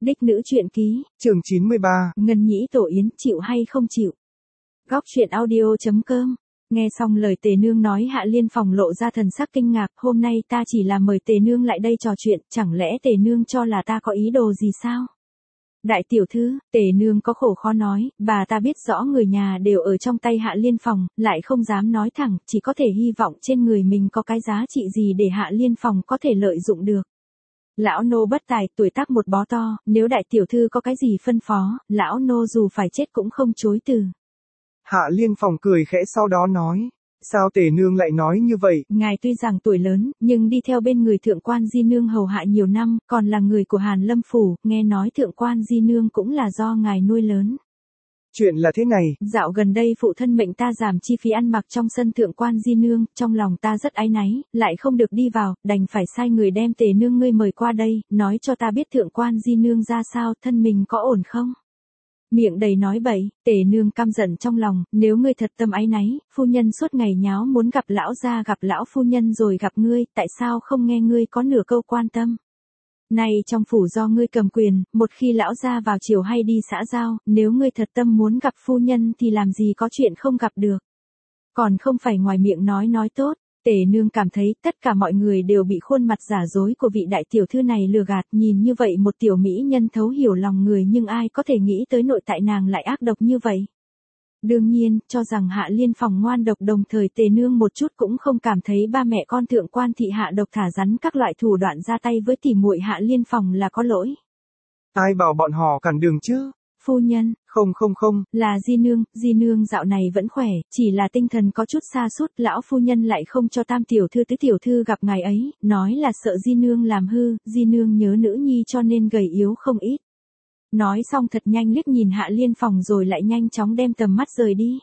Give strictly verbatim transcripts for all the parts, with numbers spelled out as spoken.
Đích nữ truyện ký. Chương chín mươi ba. Ngân nhĩ tổ yến, chịu hay không chịu? Góc truyện audio chấm com. Nghe xong lời Tề Nương nói, Hạ Liên Phòng lộ ra thần sắc kinh ngạc, hôm nay ta chỉ là mời Tề Nương lại đây trò chuyện, chẳng lẽ Tề Nương cho là ta có ý đồ gì sao? Đại tiểu thư, Tề Nương có khổ khó nói, bà ta biết rõ người nhà đều ở trong tay Hạ Liên Phòng, lại không dám nói thẳng, chỉ có thể hy vọng trên người mình có cái giá trị gì để Hạ Liên Phòng có thể lợi dụng được. Lão nô bất tài, tuổi tác một bó to, nếu đại tiểu thư có cái gì phân phó, lão nô dù phải chết cũng không chối từ. Hạ Liên Phòng cười khẽ sau đó nói, sao Tề Nương lại nói như vậy? Ngài tuy rằng tuổi lớn, nhưng đi theo bên người thượng quan Di Nương hầu hạ nhiều năm, còn là người của Hàn Lâm Phủ, nghe nói thượng quan Di Nương cũng là do ngài nuôi lớn. Chuyện là thế này. Dạo gần đây phụ thân mệnh ta giảm chi phí ăn mặc trong sân thượng quan Di Nương, trong lòng ta rất áy náy, lại không được đi vào, đành phải sai người đem Tề Nương ngươi mời qua đây, nói cho ta biết thượng quan Di Nương ra sao, thân mình có ổn không? Miệng đầy nói bậy, Tề Nương căm giận trong lòng, nếu ngươi thật tâm áy náy, phu nhân suốt ngày nháo muốn gặp lão gia gặp lão phu nhân rồi gặp ngươi, tại sao không nghe ngươi có nửa câu quan tâm? Này trong phủ do ngươi cầm quyền, một khi lão gia vào chiều hay đi xã giao, nếu ngươi thật tâm muốn gặp phu nhân thì làm gì có chuyện không gặp được. Còn không phải ngoài miệng nói nói tốt, Tề Nương cảm thấy tất cả mọi người đều bị khuôn mặt giả dối của vị đại tiểu thư này lừa gạt, nhìn như vậy một tiểu mỹ nhân thấu hiểu lòng người nhưng ai có thể nghĩ tới nội tại nàng lại ác độc như vậy. Đương nhiên, cho rằng Hạ Liên Phòng ngoan độc đồng thời Tề Nương một chút cũng không cảm thấy ba mẹ con thượng quan thị hạ độc thả rắn các loại thủ đoạn ra tay với tỉ muội Hạ Liên Phòng là có lỗi. Ai bảo bọn họ cản đường chứ? Phu nhân. Không không không. Là Di Nương, Di Nương dạo này vẫn khỏe, chỉ là tinh thần có chút sa sút, lão phu nhân lại không cho tam tiểu thư tứ tiểu thư gặp ngài ấy, nói là sợ Di Nương làm hư, Di Nương nhớ nữ nhi cho nên gầy yếu không ít. Nói xong thật nhanh liếc nhìn Hạ Liên Phòng rồi lại nhanh chóng đem tầm mắt rời đi.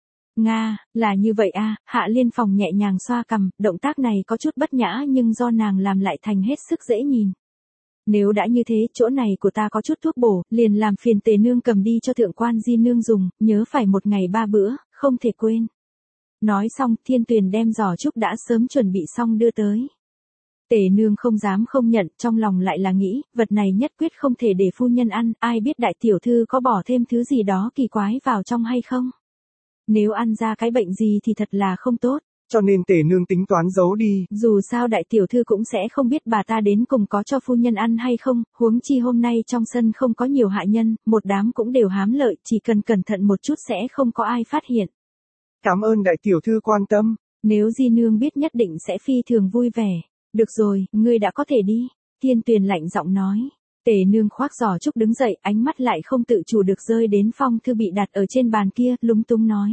Nga, là như vậy à, Hạ Liên Phòng nhẹ nhàng xoa cằm, động tác này có chút bất nhã nhưng do nàng làm lại thành hết sức dễ nhìn. Nếu đã như thế, chỗ này của ta có chút thuốc bổ, liền làm phiền Tề Nương cầm đi cho thượng quan Di Nương dùng, nhớ phải một ngày ba bữa, không thể quên. Nói xong, Thiên Tuyền đem giỏ trúc đã sớm chuẩn bị xong đưa tới. Tề Nương không dám không nhận, trong lòng lại là nghĩ, vật này nhất quyết không thể để phu nhân ăn, ai biết đại tiểu thư có bỏ thêm thứ gì đó kỳ quái vào trong hay không. Nếu ăn ra cái bệnh gì thì thật là không tốt. Cho nên Tề Nương tính toán giấu đi. Dù sao đại tiểu thư cũng sẽ không biết bà ta đến cùng có cho phu nhân ăn hay không, huống chi hôm nay trong sân không có nhiều hạ nhân, một đám cũng đều hám lợi, chỉ cần cẩn thận một chút sẽ không có ai phát hiện. Cảm ơn đại tiểu thư quan tâm. Nếu Di Nương biết nhất định sẽ phi thường vui vẻ. Được rồi, ngươi đã có thể đi. Thiên Tuyền lạnh giọng nói. Tề Nương khoác giỏ trúc đứng dậy, ánh mắt lại không tự chủ được rơi đến phong thư bị đặt ở trên bàn kia, lúng túng nói.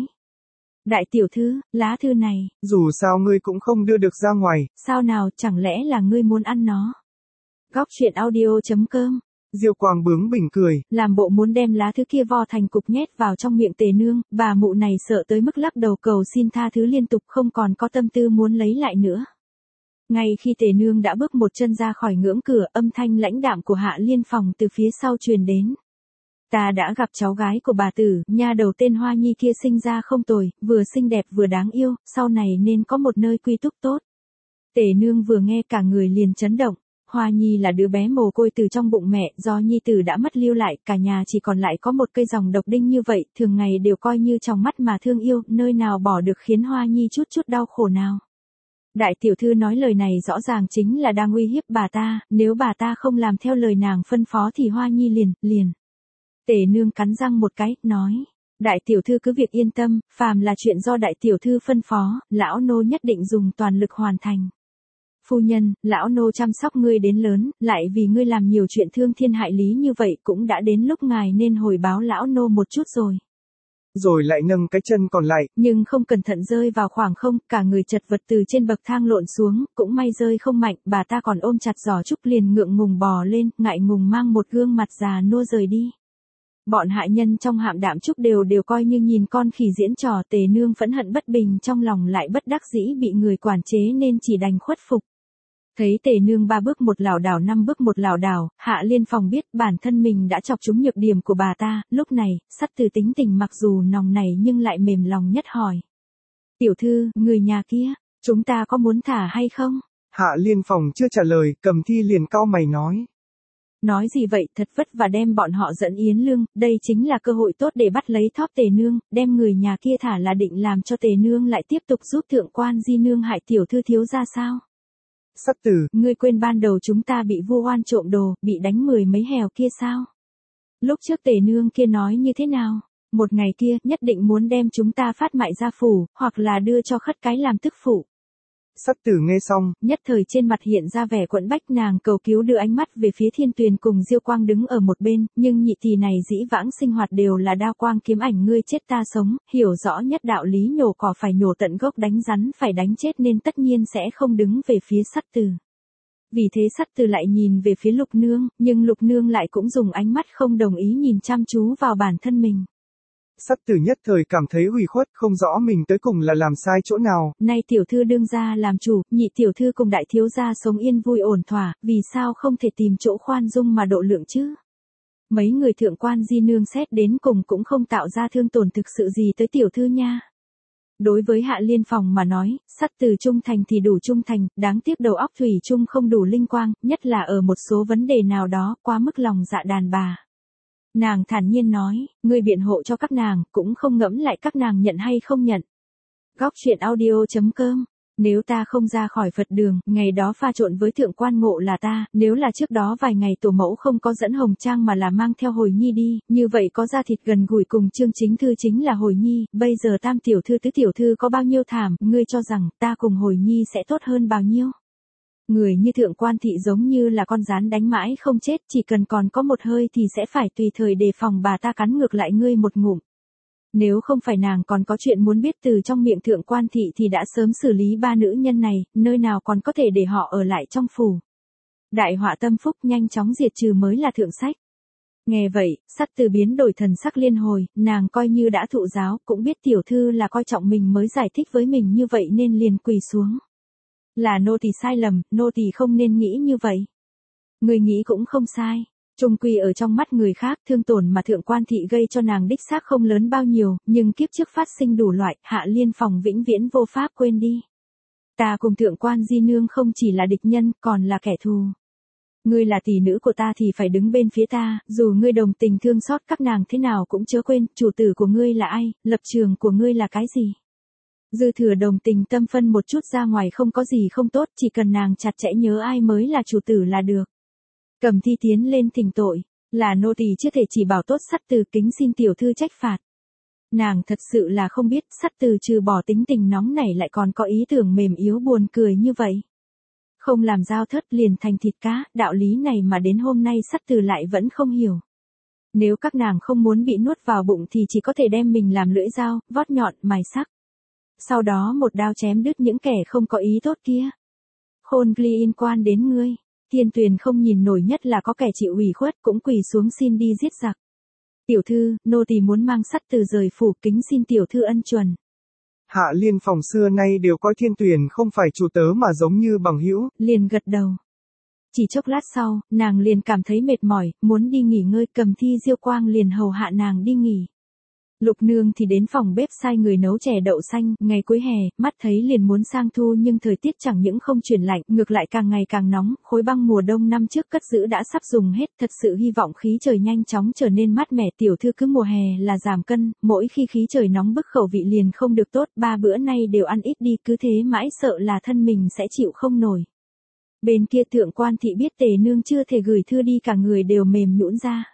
Đại tiểu thư, lá thư này. Dù sao ngươi cũng không đưa được ra ngoài. Sao nào, chẳng lẽ là ngươi muốn ăn nó? Góc truyện audio chấm com. Diêu Quang bướng bỉnh cười. Làm bộ muốn đem lá thư kia vo thành cục nhét vào trong miệng Tề Nương, bà mụ này sợ tới mức lắc đầu cầu xin tha thứ liên tục không còn có tâm tư muốn lấy lại nữa. Ngay khi Tề Nương đã bước một chân ra khỏi ngưỡng cửa, âm thanh lãnh đạm của Hạ Liên Phòng từ phía sau truyền đến. Ta đã gặp cháu gái của bà tử, nha đầu tên Hoa Nhi kia sinh ra không tồi, vừa xinh đẹp vừa đáng yêu, sau này nên có một nơi quy túc tốt. Tề Nương vừa nghe cả người liền chấn động. Hoa Nhi là đứa bé mồ côi từ trong bụng mẹ, do Nhi tử đã mất lưu lại, cả nhà chỉ còn lại có một cây dòng độc đinh như vậy, thường ngày đều coi như trong mắt mà thương yêu, nơi nào bỏ được khiến Hoa Nhi chút chút đau khổ nào. Đại tiểu thư nói lời này rõ ràng chính là đang uy hiếp bà ta, nếu bà ta không làm theo lời nàng phân phó thì Hoa Nhi liền, liền. Tề Nương cắn răng một cái, nói. Đại tiểu thư cứ việc yên tâm, phàm là chuyện do đại tiểu thư phân phó, lão nô nhất định dùng toàn lực hoàn thành. Phu nhân, lão nô chăm sóc ngươi đến lớn, lại vì ngươi làm nhiều chuyện thương thiên hại lý như vậy cũng đã đến lúc ngài nên hồi báo lão nô một chút rồi. Rồi lại nâng cái chân còn lại. Nhưng không cẩn thận rơi vào khoảng không, cả người chật vật từ trên bậc thang lộn xuống, cũng may rơi không mạnh, bà ta còn ôm chặt giỏ trúc liền ngượng ngùng bò lên, ngại ngùng mang một gương mặt già nua rời đi. Bọn hạ nhân trong hạm đạm trúc đều đều coi như nhìn con khỉ diễn trò. Tề Nương phẫn hận bất bình trong lòng lại bất đắc dĩ bị người quản chế nên chỉ đành khuất phục. Thấy Tề Nương ba bước một lảo đảo năm bước một lảo đảo, Hạ Liên Phòng biết bản thân mình đã chọc trúng nhược điểm của bà ta, lúc này, Sắt Từ tính tình mặc dù nòng nảy nhưng lại mềm lòng nhất hỏi. Tiểu thư, người nhà kia, chúng ta có muốn thả hay không? Hạ Liên Phòng chưa trả lời, Cầm Thi liền cau mày nói. Nói gì vậy, thật vất vả đem bọn họ dẫn Yến Lương, đây chính là cơ hội tốt để bắt lấy thóp Tề Nương, đem người nhà kia thả là định làm cho Tề Nương lại tiếp tục giúp thượng quan di nương hại tiểu thư thiếu gia sao? Sắc Tử, Ngươi quên ban đầu chúng ta bị vu oan trộm đồ, bị đánh mười mấy hèo kia sao? Lúc trước Tề Nương kia nói như thế nào? Một ngày kia, nhất định muốn đem chúng ta phát mại ra phủ, hoặc là đưa cho khất cái làm tức phụ. Sắc Tử nghe xong, nhất thời trên mặt hiện ra vẻ quẫn bách, nàng cầu cứu đưa ánh mắt về phía Thiên Tuyền cùng Diêu Quang đứng ở một bên, nhưng nhị tỷ này dĩ vãng sinh hoạt đều là đao quang kiếm ảnh ngươi chết ta sống, hiểu rõ nhất đạo lý nhổ cỏ phải nhổ tận gốc, đánh rắn phải đánh chết, nên tất nhiên sẽ không đứng về phía Sắc Tử. Vì thế Sắc Tử lại nhìn về phía Lục Nương, nhưng Lục Nương lại cũng dùng ánh mắt không đồng ý nhìn chăm chú vào bản thân mình. Sắc Tử nhất thời cảm thấy ủy khuất, không rõ mình tới cùng là làm sai chỗ nào. Nay tiểu thư đương gia làm chủ, nhị tiểu thư cùng đại thiếu gia sống yên vui ổn thỏa, vì sao không thể tìm chỗ khoan dung mà độ lượng chứ? Mấy người thượng quan di nương xét đến cùng cũng không tạo ra thương tổn thực sự gì tới tiểu thư nha. Đối với Hạ Liên Phòng mà nói, Sắc Tử trung thành thì đủ trung thành, đáng tiếc đầu óc thủy chung không đủ linh quang, nhất là ở một số vấn đề nào đó quá mức lòng dạ đàn bà. Nàng thản nhiên nói, ngươi biện hộ cho các nàng, cũng không ngẫm lại các nàng nhận hay không nhận. Góc truyện audio chấm com. Nếu ta không ra khỏi Phật đường, ngày đó pha trộn với thượng quan Ngộ là ta, nếu là trước đó vài ngày tổ mẫu không có dẫn Hồng Trang mà là mang theo Hồi Nhi đi, như vậy có da thịt gần gũi cùng Trương Chính Thư chính là Hồi Nhi, bây giờ tam tiểu thư tứ tiểu thư có bao nhiêu thảm, ngươi cho rằng ta cùng Hồi Nhi sẽ tốt hơn bao nhiêu? Người như thượng quan thị giống như là con rắn đánh mãi không chết, chỉ cần còn có một hơi thì sẽ phải tùy thời đề phòng bà ta cắn ngược lại ngươi một ngụm. Nếu không phải nàng còn có chuyện muốn biết từ trong miệng thượng quan thị thì đã sớm xử lý ba nữ nhân này, nơi nào còn có thể để họ ở lại trong phủ. Đại họa tâm phúc nhanh chóng diệt trừ mới là thượng sách. Nghe vậy, Sắc Tử biến đổi thần sắc liên hồi, nàng coi như đã thụ giáo, cũng biết tiểu thư là coi trọng mình mới giải thích với mình như vậy nên liền quỳ xuống. Là nô tỳ sai lầm, nô tỳ không nên nghĩ như vậy. Người nghĩ cũng không sai. Trung quy ở trong mắt người khác, thương tổn mà thượng quan thị gây cho nàng đích xác không lớn bao nhiêu, nhưng kiếp trước phát sinh đủ loại, Hạ Liên Phòng vĩnh viễn vô pháp quên đi. Ta cùng thượng quan di nương không chỉ là địch nhân, còn là kẻ thù. Ngươi là tỷ nữ của ta thì phải đứng bên phía ta, dù ngươi đồng tình thương xót các nàng thế nào cũng chớ quên, chủ tử của ngươi là ai, lập trường của ngươi là cái gì. Dư thừa đồng tình tâm phân một chút ra ngoài không có gì không tốt, chỉ cần nàng chặt chẽ nhớ ai mới là chủ tử là được. Cầm thi tiến lên thỉnh tội, là nô tỳ chưa thể chỉ bảo tốt Sắc Tử, kính xin tiểu thư trách phạt. Nàng thật sự là không biết Sắc Tử trừ bỏ tính tình nóng nảy lại còn có ý tưởng mềm yếu buồn cười như vậy. Không làm dao thớt liền thành thịt cá, đạo lý này mà đến hôm nay Sắc Tử lại vẫn không hiểu. Nếu các nàng không muốn bị nuốt vào bụng thì chỉ có thể đem mình làm lưỡi dao, vót nhọn, mài sắc. Sau đó một đao chém đứt những kẻ không có ý tốt kia. Khôn ghi in quan đến ngươi. Thiên Tuyền không nhìn nổi, nhất là có kẻ chịu ủy khuất cũng quỳ xuống xin đi giết giặc. Tiểu thư, nô tỳ muốn mang Sắc Tử rời phủ, kính xin tiểu thư ân chuẩn. Hạ Liên Phòng xưa nay đều coi Thiên Tuyền không phải chủ tớ mà giống như bằng hữu. Liền gật đầu. Chỉ chốc lát sau, nàng liền cảm thấy mệt mỏi, muốn đi nghỉ ngơi, Cầm Thi Diêu Quang liền hầu hạ nàng đi nghỉ. Lục Nương thì đến phòng bếp sai người nấu chè đậu xanh, ngày cuối hè, mắt thấy liền muốn sang thu nhưng thời tiết chẳng những không chuyển lạnh, ngược lại càng ngày càng nóng, khối băng mùa đông năm trước cất giữ đã sắp dùng hết, thật sự hy vọng khí trời nhanh chóng trở nên mát mẻ. Tiểu thư cứ mùa hè là giảm cân, mỗi khi khí trời nóng bức khẩu vị liền không được tốt, ba bữa nay đều ăn ít đi, cứ thế mãi sợ là thân mình sẽ chịu không nổi. Bên kia thượng quan thị biết Tề Nương chưa thể gửi thư đi, cả người đều mềm nhũn ra.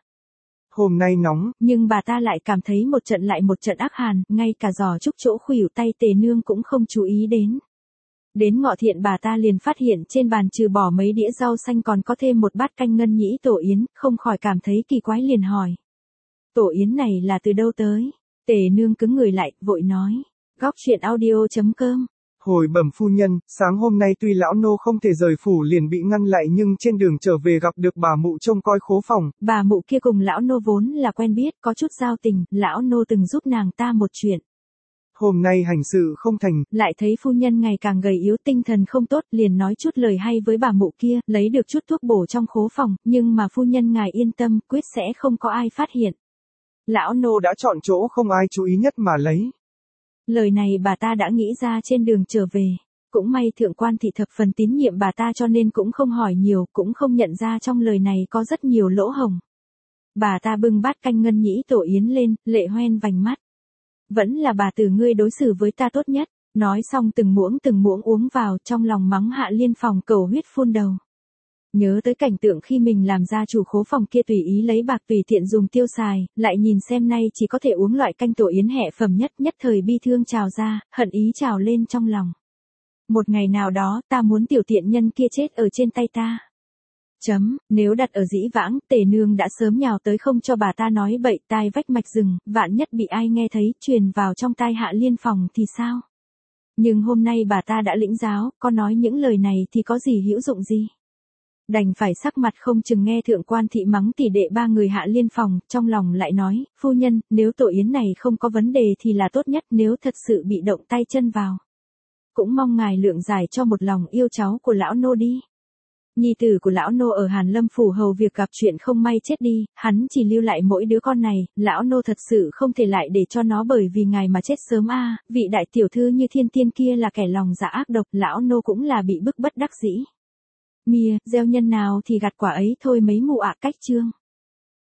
Hôm nay nóng, nhưng bà ta lại cảm thấy một trận lại một trận ác hàn, ngay cả giò trúc chỗ khuỷu tay Tề Nương cũng không chú ý đến. Đến ngọ thiện bà ta liền phát hiện trên bàn trừ bỏ mấy đĩa rau xanh còn có thêm một bát canh ngân nhĩ tổ yến, không khỏi cảm thấy kỳ quái liền hỏi. Tổ yến này là từ đâu tới? Tề Nương cứng người lại, vội nói. Góc truyện audio chấm com. Hồi bẩm phu nhân, sáng hôm nay tuy lão nô không thể rời phủ liền bị ngăn lại nhưng trên đường trở về gặp được bà mụ trông coi khố phòng. Bà mụ kia cùng lão nô vốn là quen biết, có chút giao tình, lão nô từng giúp nàng ta một chuyện. Hôm nay hành sự không thành, lại thấy phu nhân ngày càng gầy yếu, tinh thần không tốt, liền nói chút lời hay với bà mụ kia, lấy được chút thuốc bổ trong khố phòng, nhưng mà phu nhân ngài yên tâm, quyết sẽ không có ai phát hiện. Lão nô đã chọn chỗ không ai chú ý nhất mà lấy. Lời này bà ta đã nghĩ ra trên đường trở về. Cũng may thượng quan thị thập phần tín nhiệm bà ta cho nên cũng không hỏi nhiều, cũng không nhận ra trong lời này có rất nhiều lỗ hổng. Bà ta bưng bát canh ngân nhĩ tổ yến lên, lệ hoen vành mắt. Vẫn là bà tử ngươi đối xử với ta tốt nhất, nói xong từng muỗng từng muỗng uống vào, trong lòng mắng Hạ Liên Phòng cầu huyết phun đầu. Nhớ tới cảnh tượng khi mình làm gia chủ khố phòng kia tùy ý lấy bạc tùy tiện dùng tiêu xài, lại nhìn xem nay chỉ có thể uống loại canh tổ yến hẹ phẩm nhất, nhất thời bi thương trào ra, hận ý trào lên trong lòng. Một ngày nào đó, ta muốn tiểu tiện nhân kia chết ở trên tay ta. Chấm, nếu đặt ở dĩ vãng, Tề Nương đã sớm nhào tới không cho bà ta nói bậy, tai vách mạch rừng, vạn nhất bị ai nghe thấy, truyền vào trong tai Hạ Liên Phòng thì sao? Nhưng hôm nay bà ta đã lĩnh giáo, có nói những lời này thì có gì hữu dụng gì? Đành phải sắc mặt không chừng nghe thượng quan thị mắng tỷ đệ ba người Hạ Liên Phòng, trong lòng lại nói, phu nhân, nếu tổ yến này không có vấn đề thì là tốt nhất, nếu thật sự bị động tay chân vào. Cũng mong ngài lượng giải cho một lòng yêu cháu của lão nô đi. Nhi tử của lão nô ở Hàn Lâm phủ hầu việc gặp chuyện không may chết đi, hắn chỉ lưu lại mỗi đứa con này, lão nô thật sự không thể lại để cho nó bởi vì ngài mà chết sớm a. Vị đại tiểu thư như Thiên Tiên kia là kẻ lòng dạ ác độc, lão nô cũng là bị bức bất đắc dĩ. Mìa, gieo nhân nào thì gặt quả ấy thôi mấy mụ ạ. Cách chương